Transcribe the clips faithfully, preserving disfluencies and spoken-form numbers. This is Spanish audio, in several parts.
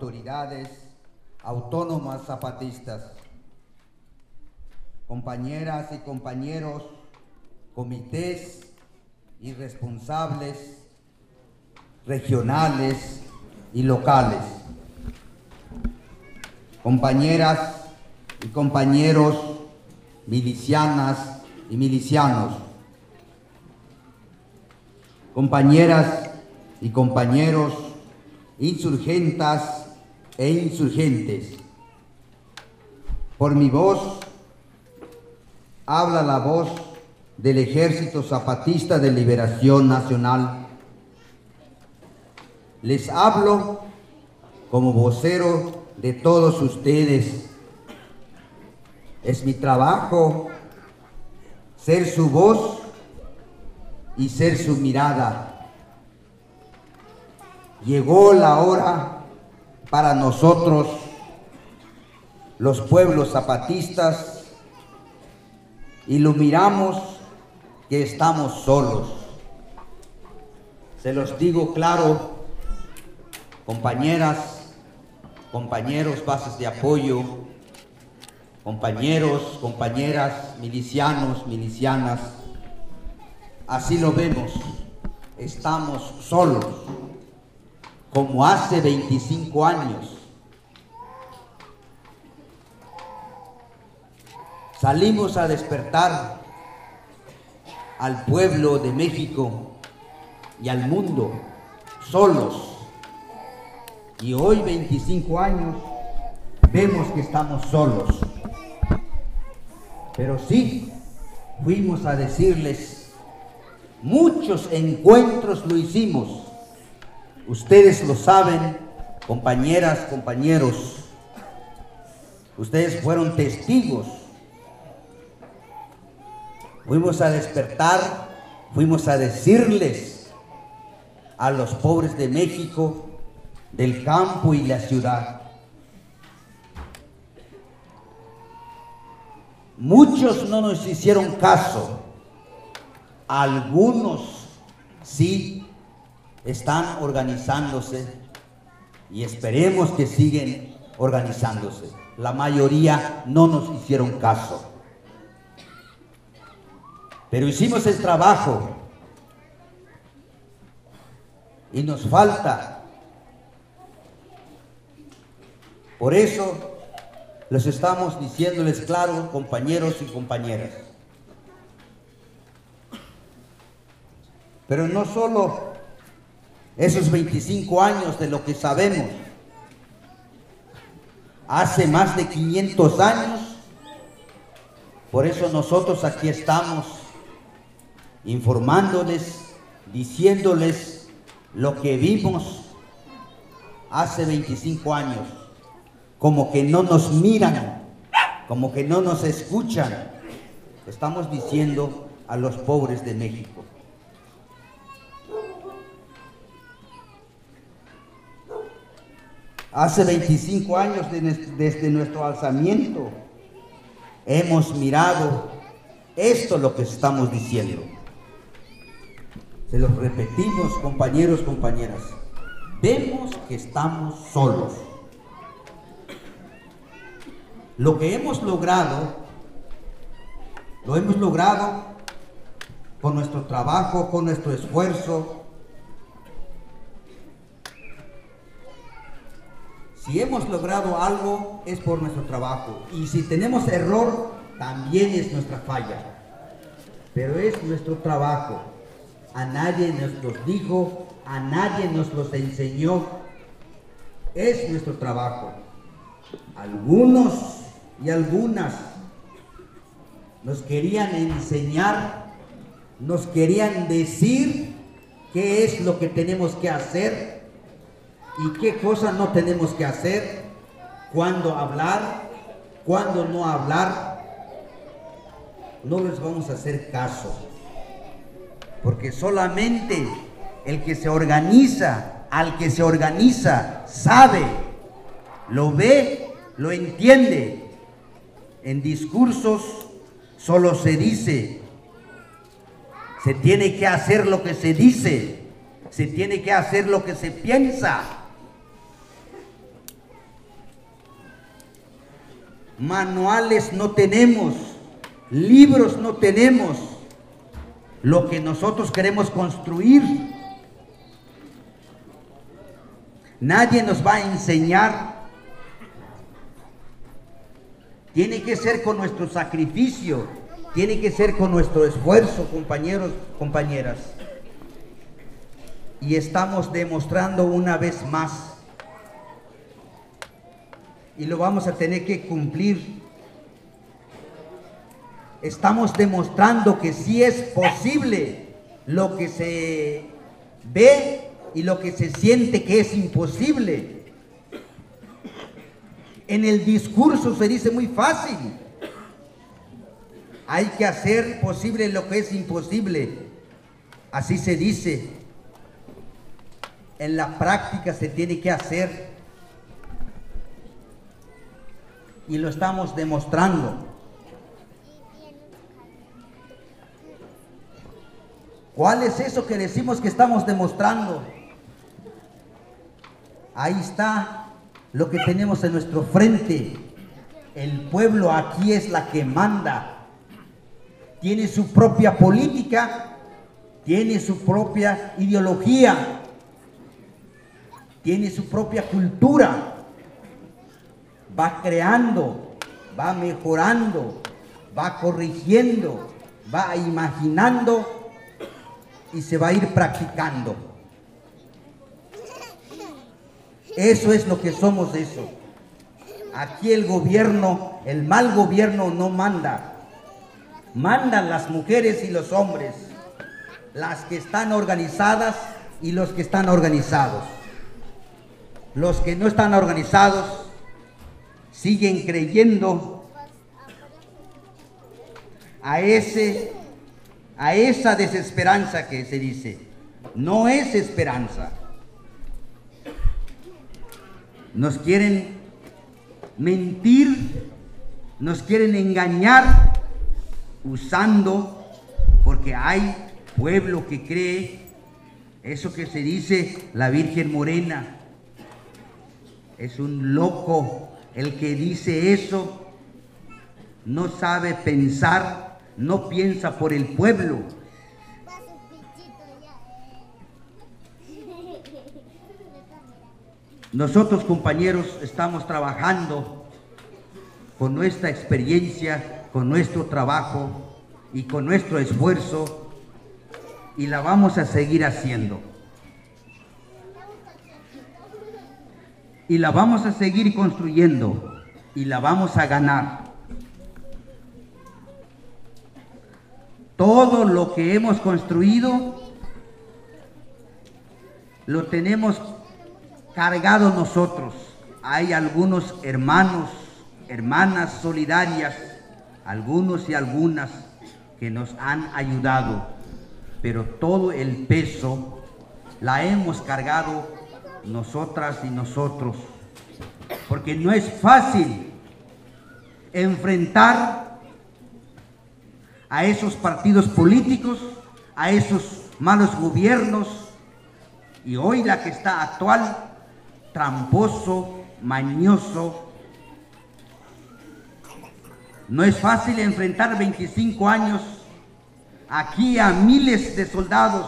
autoridades autónomas zapatistas, compañeras y compañeros, comités y responsables regionales y locales, compañeras y compañeros milicianas y milicianos, compañeras y compañeros insurgentas e insurgentes. Por mi voz habla la voz del Ejército Zapatista de Liberación Nacional. Les hablo como vocero de todos ustedes. Es mi trabajo ser su voz y ser su mirada. Llegó la hora para nosotros, los pueblos zapatistas, y lo miramos que estamos solos. Se los digo claro, compañeras, compañeros, bases de apoyo, compañeros, compañeras, milicianos, milicianas, así lo vemos, estamos solos, como hace veinticinco años. Salimos a despertar al pueblo de México y al mundo solos. Y hoy, veinticinco años, vemos que estamos solos. Pero sí, fuimos a decirles, muchos encuentros lo hicimos. Ustedes lo saben, compañeras, compañeros. Ustedes fueron testigos. Fuimos a despertar, fuimos a decirles a los pobres de México, del campo y la ciudad. Muchos no nos hicieron caso, algunos sí están organizándose y esperemos que siguen organizándose. La mayoría no nos hicieron caso. Pero hicimos el trabajo y nos falta. Por eso les estamos diciéndoles claro, compañeros y compañeras. Pero no solo esos veinticinco años de lo que sabemos. Hace más de quinientos años, por eso nosotros aquí estamos informándoles, diciéndoles lo que vimos hace veinticinco años, como que no nos miran, como que no nos escuchan. Estamos diciendo a los pobres de México. Hace veinticinco años de, desde nuestro alzamiento hemos mirado esto lo que estamos diciendo. Se los repetimos, compañeros, compañeras. Vemos que estamos solos. Lo que hemos logrado, lo hemos logrado con nuestro trabajo, con nuestro esfuerzo. Si hemos logrado algo, es por nuestro trabajo. Y si tenemos error, también es nuestra falla. Pero es nuestro trabajo. A nadie nos los dijo, a nadie nos los enseñó. Es nuestro trabajo. Algunos y algunas nos querían enseñar, nos querían decir qué es lo que tenemos que hacer y qué cosas no tenemos que hacer, cuándo hablar, cuándo no hablar. No les vamos a hacer caso, porque solamente el que se organiza, al que se organiza, sabe, lo ve, lo entiende. En discursos solo se dice, se tiene que hacer lo que se dice, se tiene que hacer lo que se piensa. manuales no tenemos, libros no tenemos. Lo que nosotros queremos construir, nadie nos va a enseñar. Tiene que ser con nuestro sacrificio, tiene que ser con nuestro esfuerzo, compañeros, compañeras. Y estamos demostrando una vez más, y lo vamos a tener que cumplir. Estamos demostrando que sí es posible lo que se ve y lo que se siente que es imposible. En el discurso se dice muy fácil. Hay que hacer posible lo que es imposible. Así se dice. En la práctica se tiene que hacer. Y lo estamos demostrando. ¿Cuál es eso que decimos que estamos demostrando? Ahí está lo que tenemos en nuestro frente. El pueblo aquí es la que manda. Tiene su propia política, tiene su propia ideología, tiene su propia cultura. Va creando, va mejorando, va corrigiendo, va imaginando y se va a ir practicando. Eso es lo que somos, eso. Aquí el gobierno, el mal gobierno no manda. Mandan las mujeres y los hombres, las que están organizadas y los que están organizados. Los que no están organizados siguen creyendo a ese, a esa desesperanza que se dice. No es esperanza. Nos quieren mentir, nos quieren engañar, usando, porque hay pueblo que cree eso que se dice la Virgen Morena. Es un loco el que dice eso. No sabe pensar, no piensa por el pueblo. Nosotros, compañeros, estamos trabajando con nuestra experiencia, con nuestro trabajo y con nuestro esfuerzo, y la vamos a seguir haciendo. Y la vamos a seguir construyendo y la vamos a ganar. Todo lo que hemos construido lo tenemos cargado nosotros. Hay algunos hermanos, hermanas solidarias, algunos y algunas que nos han ayudado, pero todo el peso la hemos cargado nosotras y nosotros, porque no es fácil enfrentar a esos partidos políticos, a esos malos gobiernos, y hoy la que está actual, tramposo, mañoso. No es fácil enfrentar veinticinco años aquí a miles de soldados,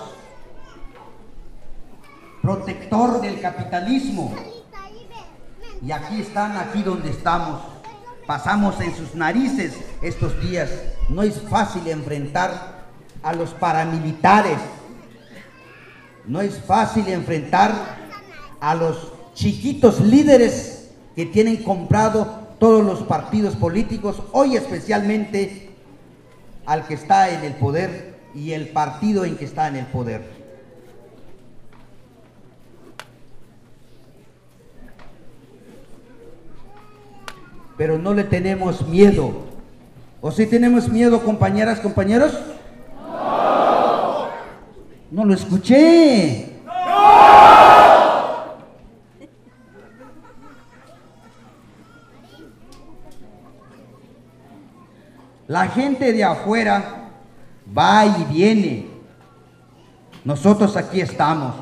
protector del capitalismo, y aquí están, aquí donde estamos. Pasamos en sus narices estos días. No es fácil enfrentar a los paramilitares, no es fácil enfrentar a los chiquitos líderes que tienen comprado todos los partidos políticos, hoy especialmente al que está en el poder y el partido en que está en el poder. Pero no le tenemos miedo. ¿O sí tenemos miedo, compañeras, compañeros? No. No lo escuché. No. La gente de afuera va y viene. Nosotros aquí estamos.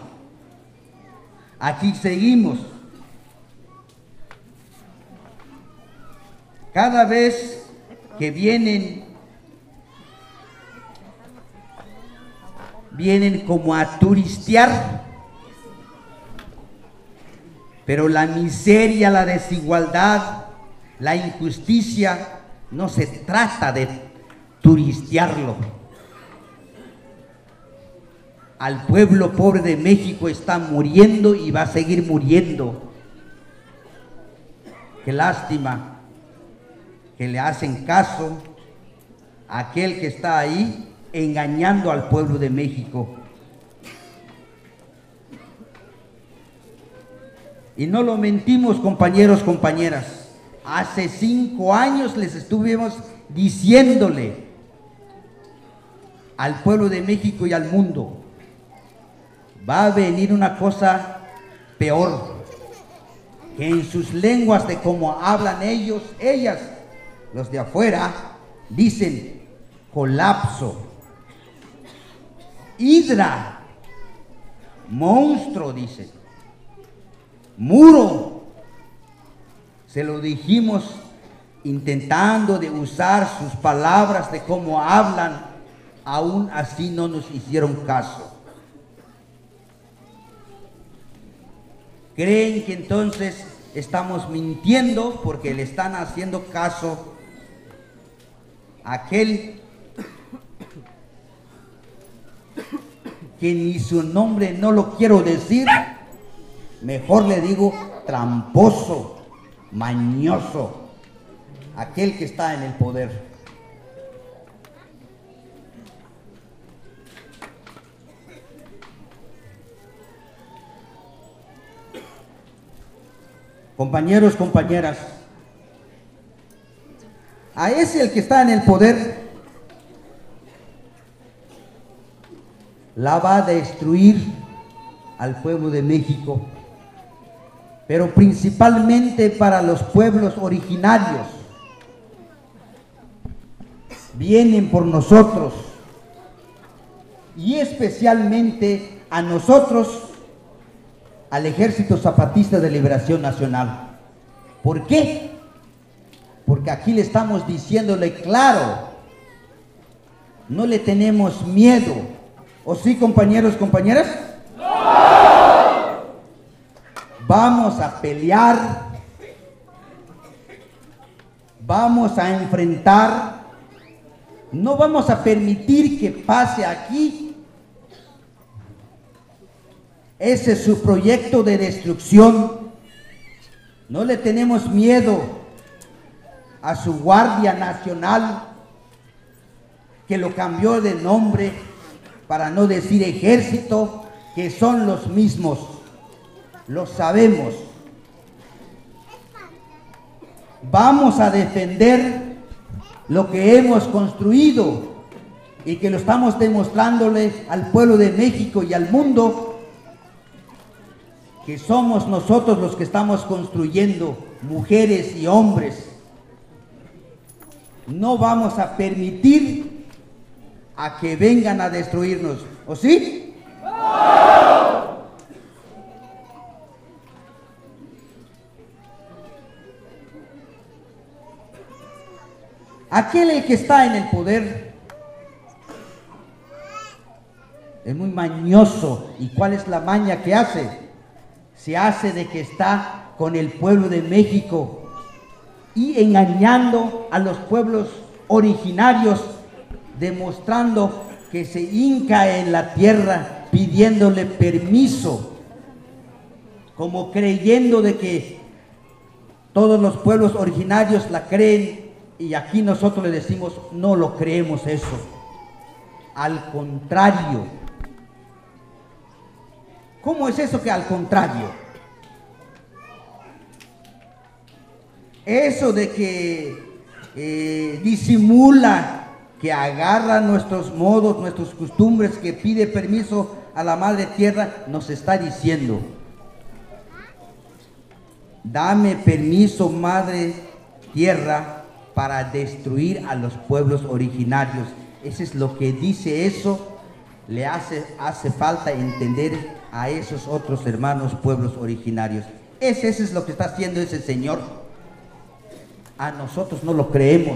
Aquí seguimos. Cada vez que vienen, vienen como a turistear, pero la miseria, la desigualdad, la injusticia, no se trata de turistearlo. Al pueblo pobre de México está muriendo y va a seguir muriendo. Qué lástima que le hacen caso a aquel que está ahí engañando al pueblo de México. Y no lo mentimos, compañeros, compañeras. Hace cinco años les estuvimos diciéndole al pueblo de México y al mundo: va a venir una cosa peor, que en sus lenguas de cómo hablan ellos, ellas, los de afuera, dicen colapso, hidra, monstruo, dicen, muro. Se lo dijimos intentando de usar sus palabras de cómo hablan, aún así no nos hicieron caso. Creen que entonces estamos mintiendo porque le están haciendo caso a aquel que ni su nombre no lo quiero decir, mejor le digo tramposo, mañoso, aquel que está en el poder. Compañeros, compañeras, a ese el que está en el poder la va a destruir al pueblo de México, pero principalmente para los pueblos originarios. Vienen por nosotros y especialmente a nosotros, al Ejército Zapatista de Liberación Nacional. ¿Por qué? Porque aquí le estamos diciéndole claro, no le tenemos miedo. ¿O sí, compañeros, compañeras? ¡No! Vamos a pelear, vamos a enfrentar, no vamos a permitir que pase aquí. Ese es su proyecto de destrucción. No le tenemos miedo a su Guardia Nacional, que lo cambió de nombre para no decir ejército, que son los mismos. Lo sabemos. Vamos a defender lo que hemos construido y que lo estamos demostrándole al pueblo de México y al mundo, que somos nosotros los que estamos construyendo, mujeres y hombres. No vamos a permitir a que vengan a destruirnos, ¿o sí? ¡No! Aquel el que está en el poder es muy mañoso. ¿Y cuál es la maña que hace? Se hace de que está con el pueblo de México y engañando a los pueblos originarios, demostrando que se hinca en la tierra pidiéndole permiso, como creyendo de que todos los pueblos originarios la creen, y aquí nosotros le decimos no lo creemos eso. Al contrario. ¿Cómo es eso que al contrario? Eso de que eh, disimula, que agarra nuestros modos, nuestras costumbres, que pide permiso a la madre tierra, nos está diciendo: dame permiso, madre tierra, para destruir a los pueblos originarios. Eso es lo que dice eso. Le hace, hace falta entender a esos otros hermanos pueblos originarios. Ese, ese es lo que está haciendo ese señor. a nosotros no lo creemos.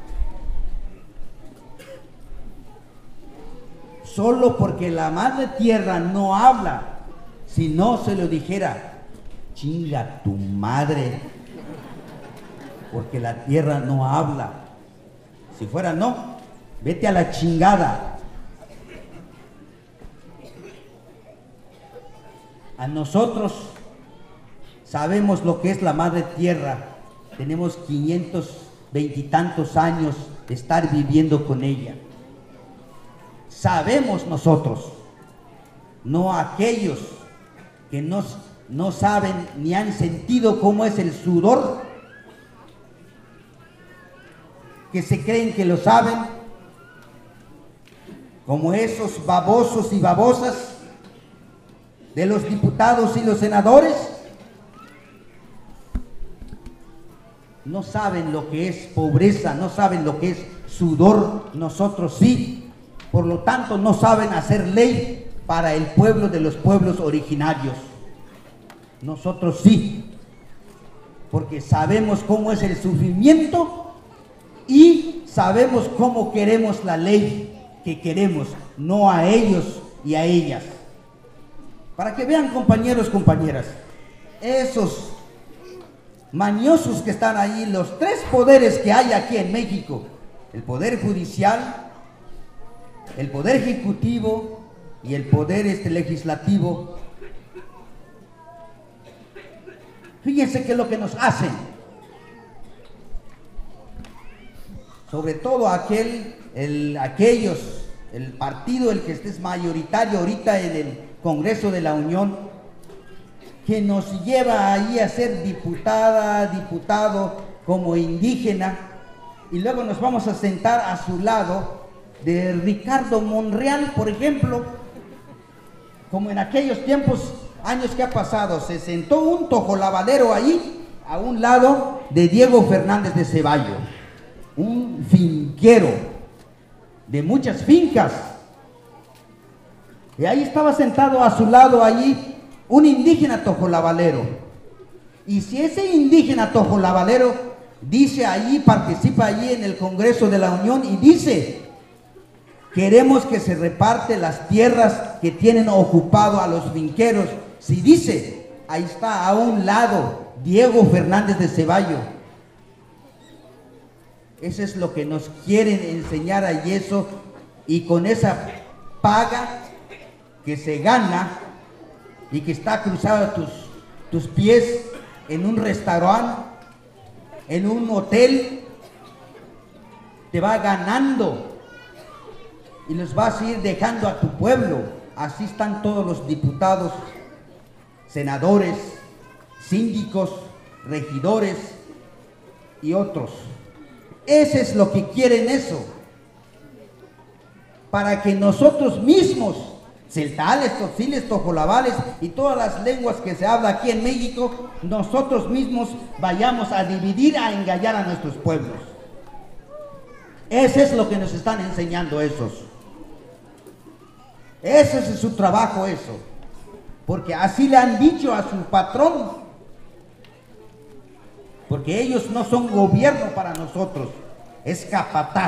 Solo porque la madre tierra no habla, si no se lo dijera, chinga tu madre, porque la tierra no habla. Si fuera no, vete a la chingada. A nosotros sabemos lo que es la madre tierra, tenemos quinientos veintitantos años de estar viviendo con ella. Sabemos nosotros, no aquellos que no, no saben ni han sentido cómo es el sudor, que se creen que lo saben, como esos babosos y babosas de los diputados y los senadores. No saben lo que es pobreza, no saben lo que es sudor, nosotros sí. Por lo tanto, no saben hacer ley para el pueblo de los pueblos originarios. Nosotros sí, porque sabemos cómo es el sufrimiento y sabemos cómo queremos la ley que queremos, no a ellos y a ellas. Para que vean, compañeros, compañeras, esos mañosos que están ahí, los tres poderes que hay aquí en México, el poder judicial, el poder ejecutivo y el poder este legislativo. Fíjense qué es lo que nos hacen. Sobre todo aquel, el, aquellos, el partido, el que esté mayoritario ahorita en el Congreso de la Unión, que nos lleva ahí a ser diputada, diputado como indígena, y luego nos vamos a sentar a su lado de Ricardo Monreal, por ejemplo, como en aquellos tiempos, años que ha pasado, se sentó un tojolabadero ahí, a un lado de Diego Fernández de Ceballo, un finquero de muchas fincas, y ahí estaba sentado a su lado allí un indígena tojolabadero, y si ese indígena tojolabadero dice allí, participa allí en el Congreso de la Unión y dice: queremos que se reparte las tierras que tienen ocupado a los finqueros. Si dice, ahí está a un lado Diego Fernández de Ceballo. Eso es lo que nos quieren enseñar ahí, eso, y con esa paga que se gana y que está cruzado tus, tus pies en un restaurante, en un hotel, te va ganando y los vas a ir dejando a tu pueblo. Así están todos los diputados, senadores, síndicos, regidores y otros. Ese es lo que quieren, eso, para que nosotros mismos, celtales, totziles, tojolabales y todas las lenguas que se habla aquí en México, nosotros mismos vayamos a dividir, a engañar a nuestros pueblos. Ese es lo que nos están enseñando esos. Ese es su trabajo, eso, porque así le han dicho a su patrón, porque ellos no son gobierno para nosotros, es capataz.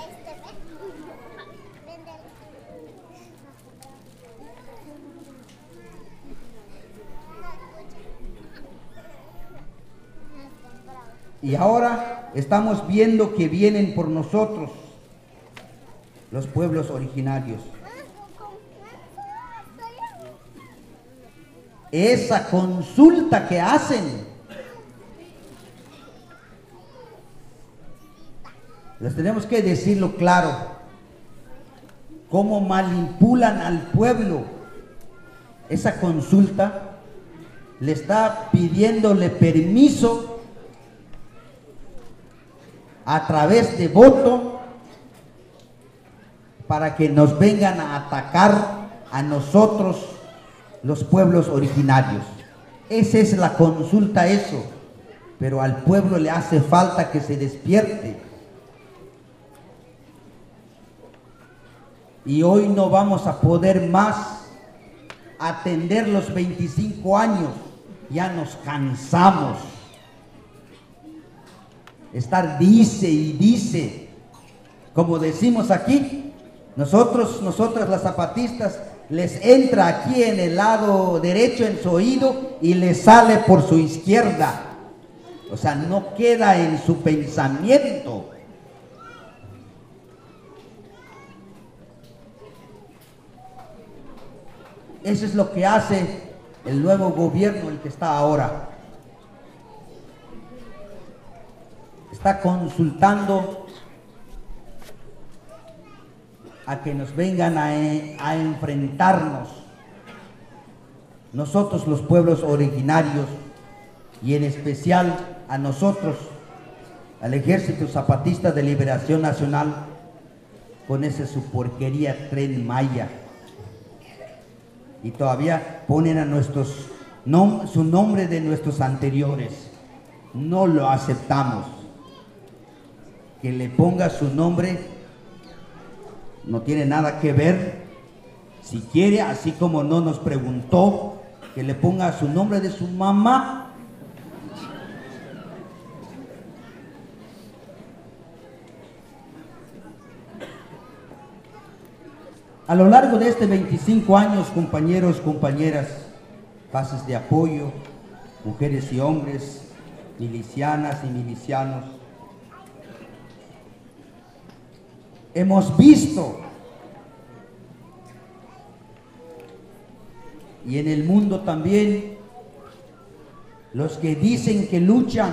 Y ahora estamos viendo que vienen por nosotros los pueblos originarios. Esa consulta que hacen, les tenemos que decirlo claro, cómo manipulan al pueblo. Esa consulta le está pidiéndole permiso a través de voto para que nos vengan a atacar a nosotros, los pueblos originarios. Esa es la consulta, eso. Pero al pueblo le hace falta que se despierte. Y hoy no vamos a poder más atender los veinticinco años. Ya nos cansamos. estar dice y dice, como decimos aquí, nosotros, nosotras las zapatistas, les entra aquí en el lado derecho en su oído y les sale por su izquierda. O sea, no queda en su pensamiento. Eso es lo que hace el nuevo gobierno, el que está ahora. Está consultando a que nos vengan a, a enfrentarnos, nosotros los pueblos originarios, y en especial a nosotros, al Ejército Zapatista de Liberación Nacional, con ese su porquería Tren Maya. Y todavía ponen a nuestros nom su nombre de nuestros anteriores. No lo aceptamos. Que le ponga su nombre no tiene nada que ver. Si quiere, así como no nos preguntó, que le ponga su nombre de su mamá. A lo largo de este veinticinco años, compañeros, compañeras, bases de apoyo, mujeres y hombres, milicianas y milicianos, hemos visto, y en el mundo también, los que dicen que luchan,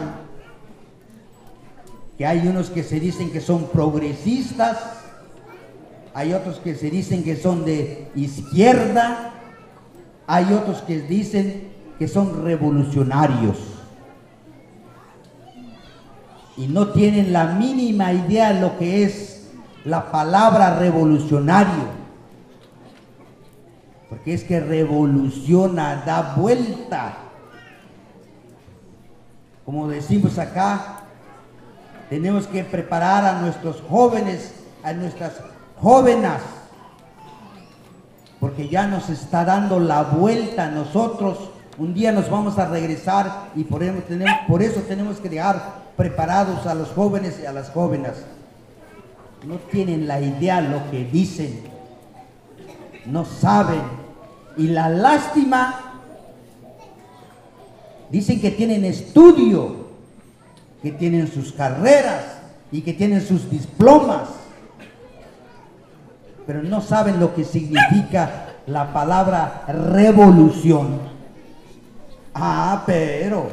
que hay unos que se dicen que son progresistas, hay otros que se dicen que son de izquierda, hay otros que dicen que son revolucionarios. Y no tienen la mínima idea de lo que es la palabra revolucionario. Porque es que revoluciona, da vuelta. Como decimos acá, tenemos que preparar a nuestros jóvenes, a nuestras jóvenes, porque ya nos está dando la vuelta a nosotros. Un día nos vamos a regresar y por eso tenemos, por eso tenemos que dejar preparados a los jóvenes y a las jóvenes. No tienen la idea lo que dicen, no saben. Y la lástima, dicen que tienen estudio, que tienen sus carreras y que tienen sus diplomas, pero no saben lo que significa la palabra revolución. Ah, pero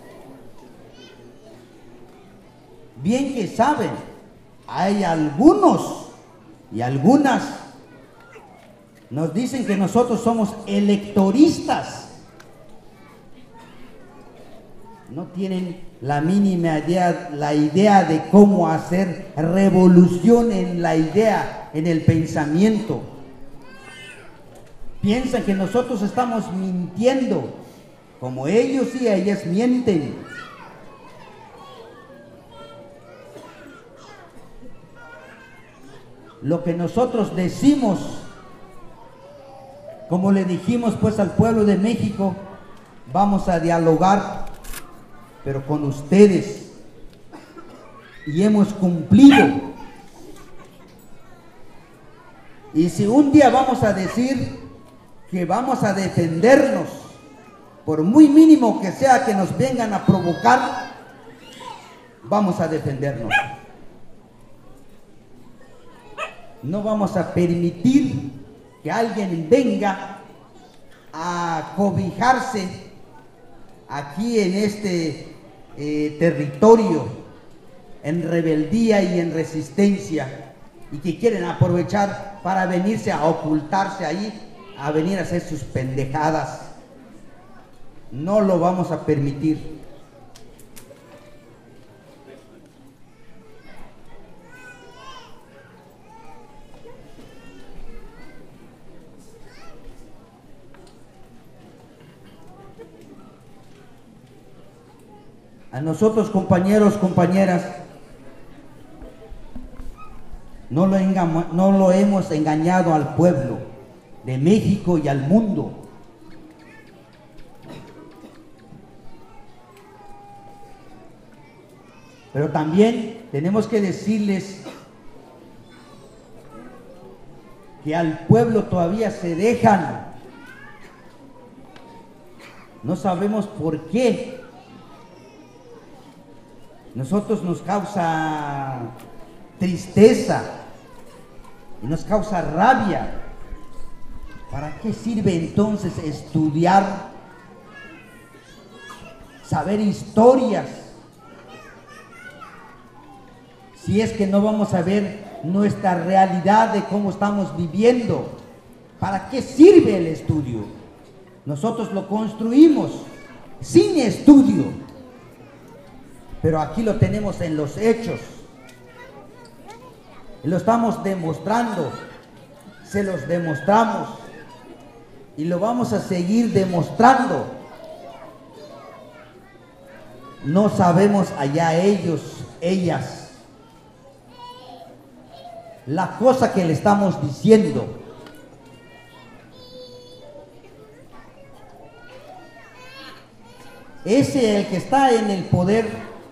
bien que saben, hay algunos y algunas nos dicen que nosotros somos electoristas. No tienen la mínima idea, la idea de cómo hacer revolución en la idea, en el pensamiento. Piensan que nosotros estamos mintiendo, como ellos y ellas mienten. Lo que nosotros decimos, como le dijimos pues al pueblo de México, vamos a dialogar, pero con ustedes, y hemos cumplido. Y si un día vamos a decir que vamos a defendernos, por muy mínimo que sea que nos vengan a provocar, vamos a defendernos. No vamos a permitir que alguien venga a cobijarse aquí en este eh, territorio, en rebeldía y en resistencia, y que quieren aprovechar para venirse a ocultarse ahí, a venir a hacer sus pendejadas. No lo vamos a permitir. A nosotros, compañeros, compañeras, no lo, enga- no lo hemos engañado al pueblo de México y al mundo. Pero también tenemos que decirles que al pueblo todavía se dejan. No sabemos por qué. Nosotros nos causa tristeza y nos causa rabia. ¿Para qué sirve entonces estudiar, saber historias, si es que no vamos a ver nuestra realidad de cómo estamos viviendo? ¿Para qué sirve el estudio? Nosotros lo construimos sin estudio, pero aquí lo tenemos en los hechos, lo estamos demostrando, se los demostramos y lo vamos a seguir demostrando. No sabemos allá ellos, ellas, la cosa que le estamos diciendo. Ese el que está en el poder,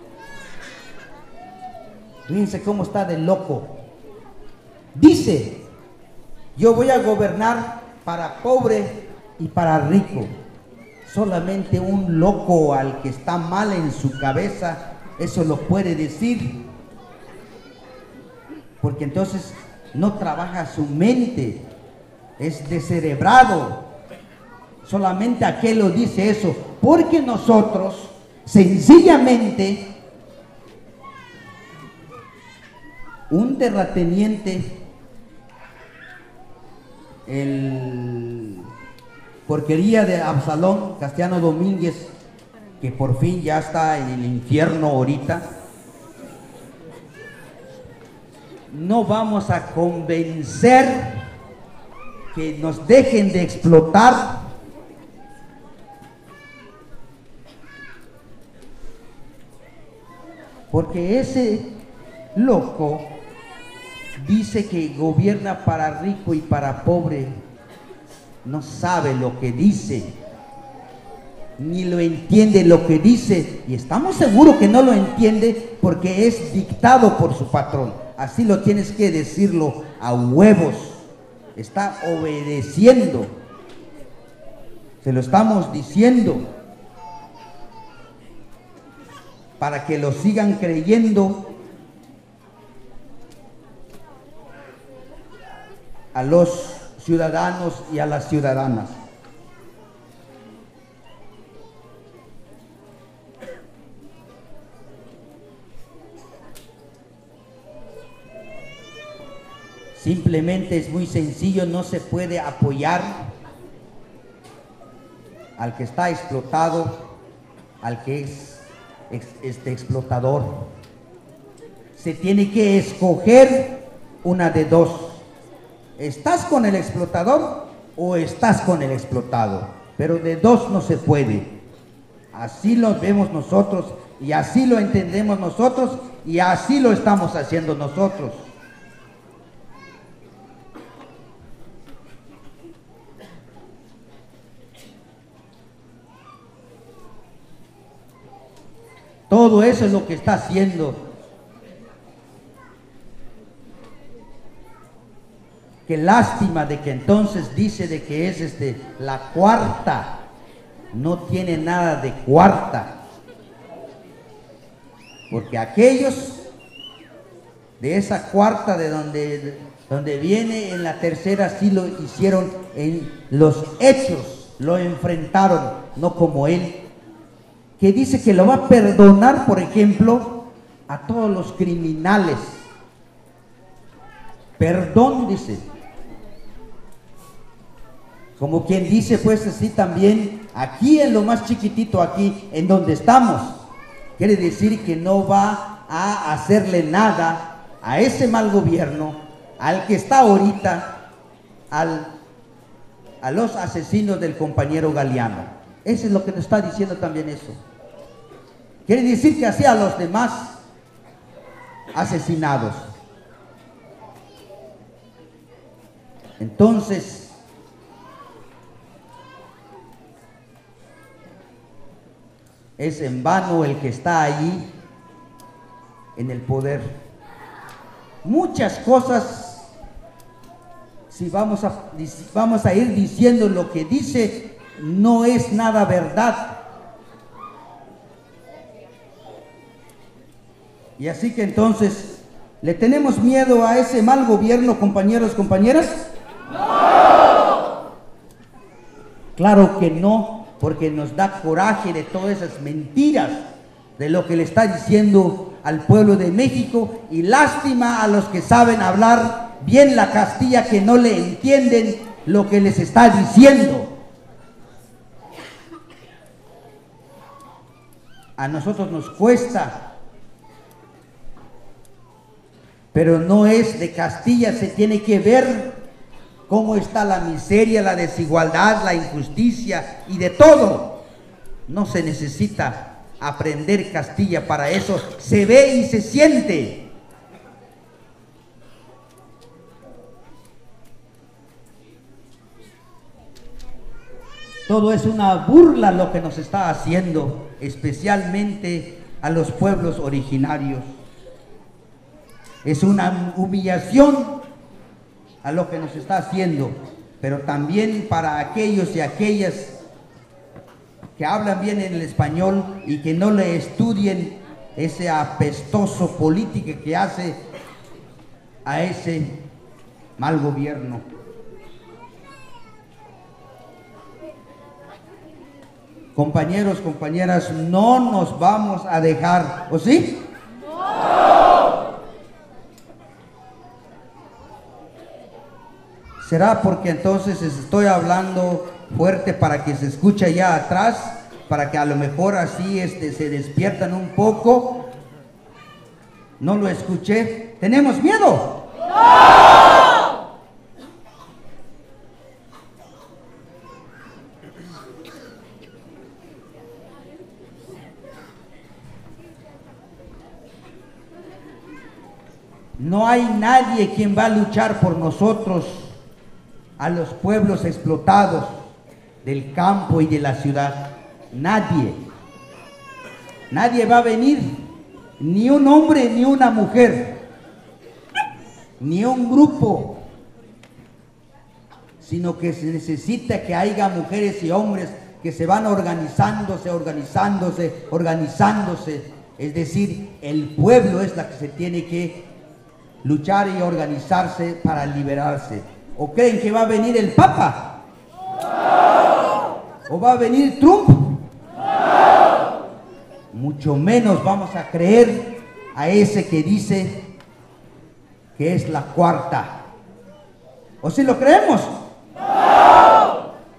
fíjense cómo está de loco. Dice, yo voy a gobernar para pobre y para rico. Solamente un loco, al que está mal en su cabeza, eso lo puede decir. Porque entonces no trabaja su mente, es descerebrado. Solamente aquel lo dice eso, porque nosotros sencillamente, un terrateniente, el porquería de Absalón Castellano Domínguez, que por fin ya está en el infierno ahorita, no vamos a convencer que nos dejen de explotar, porque ese loco dice que gobierna para rico y para pobre. No sabe lo que dice, ni lo entiende lo que dice, y estamos seguros que no lo entiende porque es dictado por su patrón. Así lo tienes que decirlo a huevos. Está obedeciendo, se lo estamos diciendo para que lo sigan creyendo a los ciudadanos y a las ciudadanas. Simplemente es muy sencillo, no se puede apoyar al que está explotado, al que es este explotador. Se tiene que escoger una de dos. ¿Estás con el explotador o estás con el explotado? Pero de dos no se puede. Así lo vemos nosotros y así lo entendemos nosotros y así lo estamos haciendo nosotros. Todo eso es lo que está haciendo. Qué lástima de que entonces dice de que es este, la cuarta. No tiene nada de cuarta. Porque aquellos de esa cuarta de donde, donde viene en la tercera sí lo hicieron en los hechos, lo enfrentaron, no como él, que dice que lo va a perdonar, por ejemplo, a todos los criminales. Perdón, dice. Como quien dice, pues así también, aquí en lo más chiquitito, aquí en donde estamos, quiere decir que no va a hacerle nada a ese mal gobierno, al que está ahorita, al, a los asesinos del compañero Galeano. Eso es lo que nos está diciendo también eso. Quiere decir que así a los demás asesinados. Entonces, es en vano el que está allí en el poder. Muchas cosas, si vamos a, vamos a ir diciendo lo que dice, no es nada verdad. Y así que entonces, ¿le tenemos miedo a ese mal gobierno, compañeros, compañeras? ¡No! Claro que no, porque nos da coraje de todas esas mentiras, de lo que le está diciendo al pueblo de México, y lástima a los que saben hablar bien la Castilla, que no le entienden lo que les está diciendo. A nosotros nos cuesta, pero no es de Castilla, se tiene que ver cómo está la miseria, la desigualdad, la injusticia y de todo. No se necesita aprender Castilla para eso, se ve y se siente. Todo es una burla lo que nos está haciendo, especialmente a los pueblos originarios. Es una humillación a lo que nos está haciendo, pero también para aquellos y aquellas que hablan bien en el español y que no le estudien ese apestoso política que hace a ese mal gobierno. Compañeros, compañeras, no nos vamos a dejar, ¿o sí? ¡No! ¿Será porque entonces estoy hablando fuerte para que se escuche allá atrás, para que a lo mejor así este, se despiertan un poco? No lo escuché. ¿Tenemos miedo? ¡No! No hay nadie quien va a luchar por nosotros, a los pueblos explotados del campo y de la ciudad. Nadie. Nadie va a venir, ni un hombre ni una mujer, ni un grupo, sino que se necesita que haya mujeres y hombres que se van organizándose, organizándose, organizándose. Es decir, el pueblo es la que se tiene que luchar y organizarse para liberarse. ¿O creen que va a venir el Papa? ¡No! ¿O va a venir Trump? ¡No! Mucho menos vamos a creer a ese que dice que es la cuarta. ¿O si lo creemos? ¡No!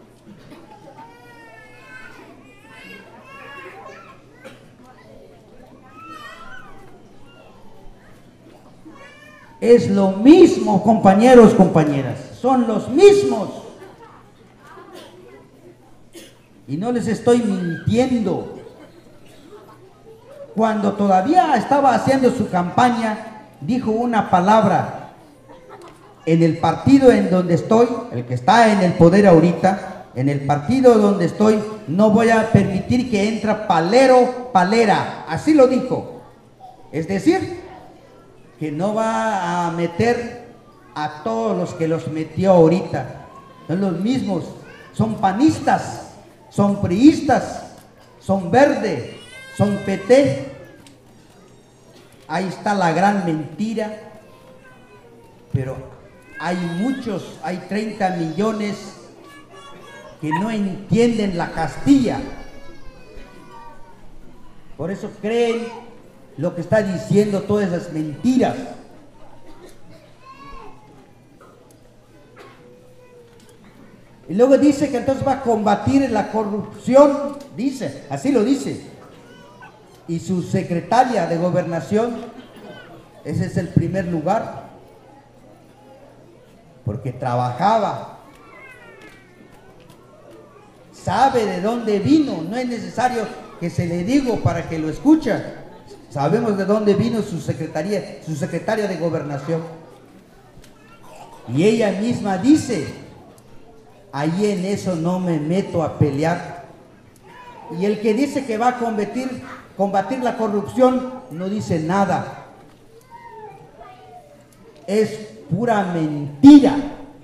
Es lo mismo, compañeros, compañeras, son los mismos. Y no les estoy mintiendo. Cuando todavía estaba haciendo su campaña, dijo una palabra: en el partido en donde estoy, el que está en el poder ahorita, en el partido donde estoy, no voy a permitir que entre palero, palera. Así lo dijo. Es decir, que no va a meter a todos los que los metió ahorita. Son los mismos, son panistas, son priistas, son verde, son P T. Ahí está la gran mentira. Pero hay muchos, hay treinta millones que no entienden la Castilla. Por eso creen lo que está diciendo, todas esas mentiras. Y luego dice que entonces va a combatir la corrupción, dice, así lo dice. Y su secretaria de gobernación, ese es el primer lugar, porque trabajaba, sabe de dónde vino, no es necesario que se le diga para que lo escuche. Sabemos de dónde vino su secretaría, su secretaria de gobernación. Y ella misma dice: ahí en eso no me meto a pelear. Y el que dice que va a combatir, combatir la corrupción no dice nada. es pura mentira.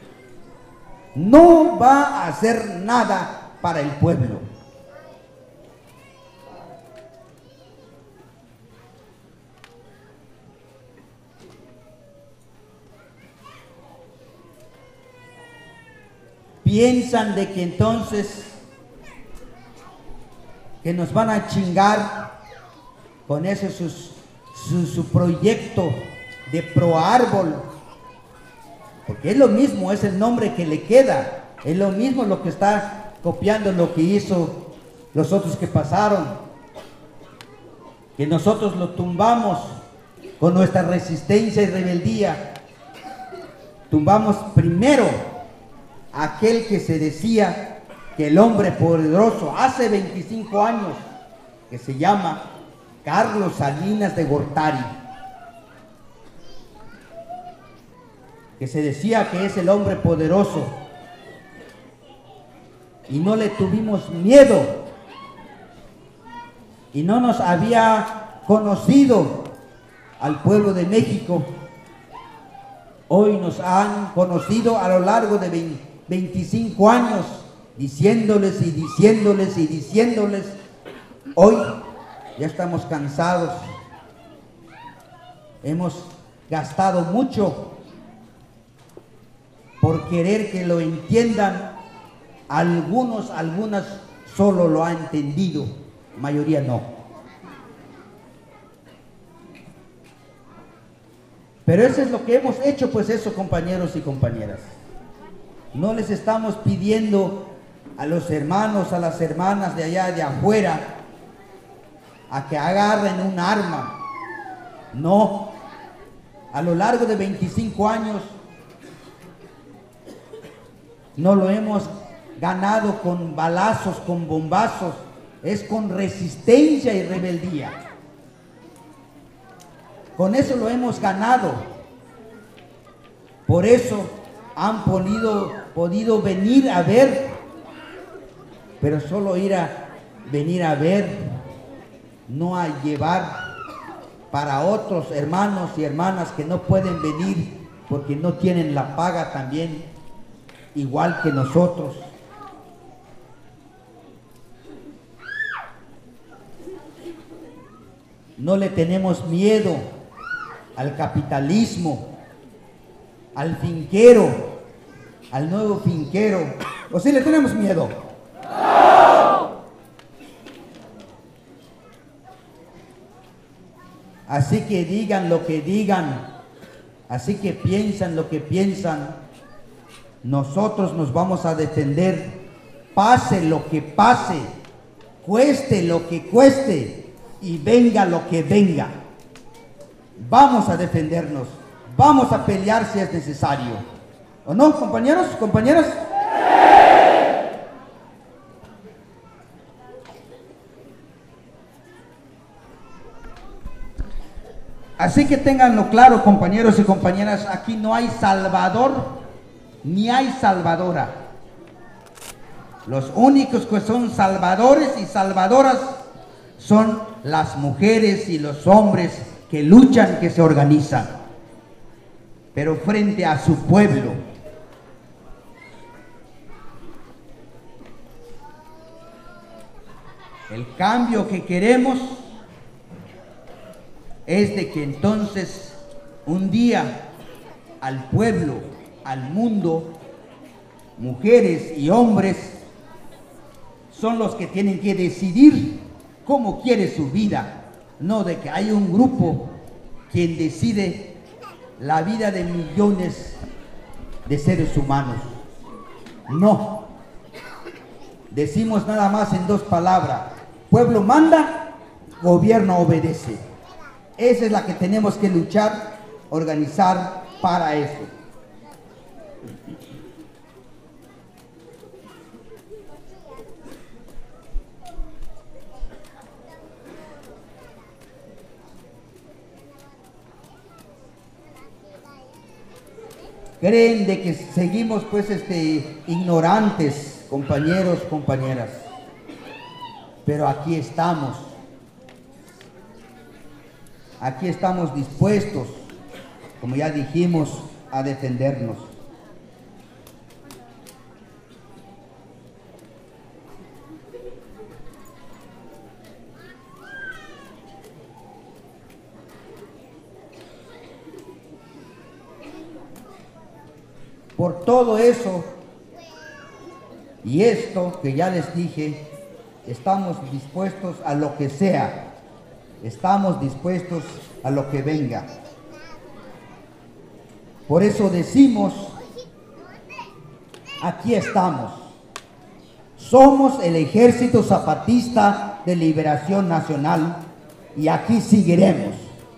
No va a hacer nada para el pueblo. Piensan de que entonces que nos van a chingar con ese sus, su, su proyecto de Proárbol, porque es lo mismo, es el nombre que le queda, es lo mismo lo que está copiando lo que hizo los otros que pasaron, que nosotros lo tumbamos con nuestra resistencia y rebeldía. Tumbamos primero aquel que se decía que el hombre poderoso hace veinticinco años, que se llama Carlos Salinas de Gortari, que se decía que es el hombre poderoso, y no le tuvimos miedo, y no nos había conocido al pueblo de México. Hoy nos han conocido a lo largo de veinticinco años, diciéndoles y diciéndoles y diciéndoles. Hoy ya estamos cansados, hemos gastado mucho por querer que lo entiendan. Algunos, algunas solo lo han entendido, mayoría no. Pero eso es lo que hemos hecho, pues eso, compañeros y compañeras. No les estamos pidiendo a los hermanos, a las hermanas de allá de afuera, a que agarren un arma. No, a lo largo de veinticinco años no lo hemos ganado con balazos, con bombazos, es con resistencia y rebeldía. Con eso lo hemos ganado. Por eso han podido, podido venir a ver, pero solo ir a venir a ver, no a llevar para otros hermanos y hermanas que no pueden venir porque no tienen la paga también, igual que nosotros. No le tenemos miedo al capitalismo, al finquero, al nuevo finquero. ¿O sí le tenemos miedo? ¡No! Así que digan lo que digan, así que piensan lo que piensan, nosotros nos vamos a defender, pase lo que pase, cueste lo que cueste y venga lo que venga. Vamos a defendernos, vamos a pelear si es necesario. ¿O no, compañeros, compañeras? Así que ténganlo claro, compañeros y compañeras, aquí no hay salvador ni hay salvadora. Los únicos que son salvadores y salvadoras son las mujeres y los hombres que luchan, que se organizan, pero frente a su pueblo. El cambio que queremos es de que entonces un día al pueblo, al mundo, mujeres y hombres son los que tienen que decidir cómo quiere su vida. No de que hay un grupo quien decide la vida de millones de seres humanos. No. Decimos nada más en dos palabras: pueblo manda, gobierno obedece. Esa es la que tenemos que luchar, organizar para eso. Creen de que seguimos pues este ignorantes, compañeros, compañeras, pero aquí estamos, aquí estamos dispuestos como ya dijimos, a defendernos. Por todo eso y esto que ya les dije, estamos dispuestos a lo que sea, estamos dispuestos a lo que venga. Por eso decimos, aquí estamos. Somos el Ejército Zapatista de Liberación Nacional y aquí seguiremos.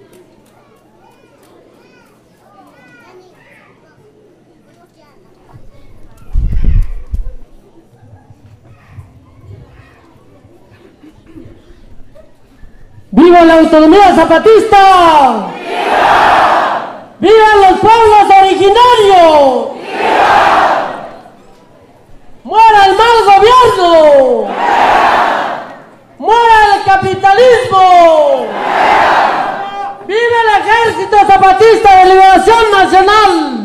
¡Viva la autonomía zapatista! ¡Viva! ¡Vivan los pueblos originarios! ¡Viva! ¡Muera el mal gobierno! ¡Viva! ¡Muera el capitalismo! ¡Viva! ¡Viva el Ejército Zapatista de Liberación Nacional!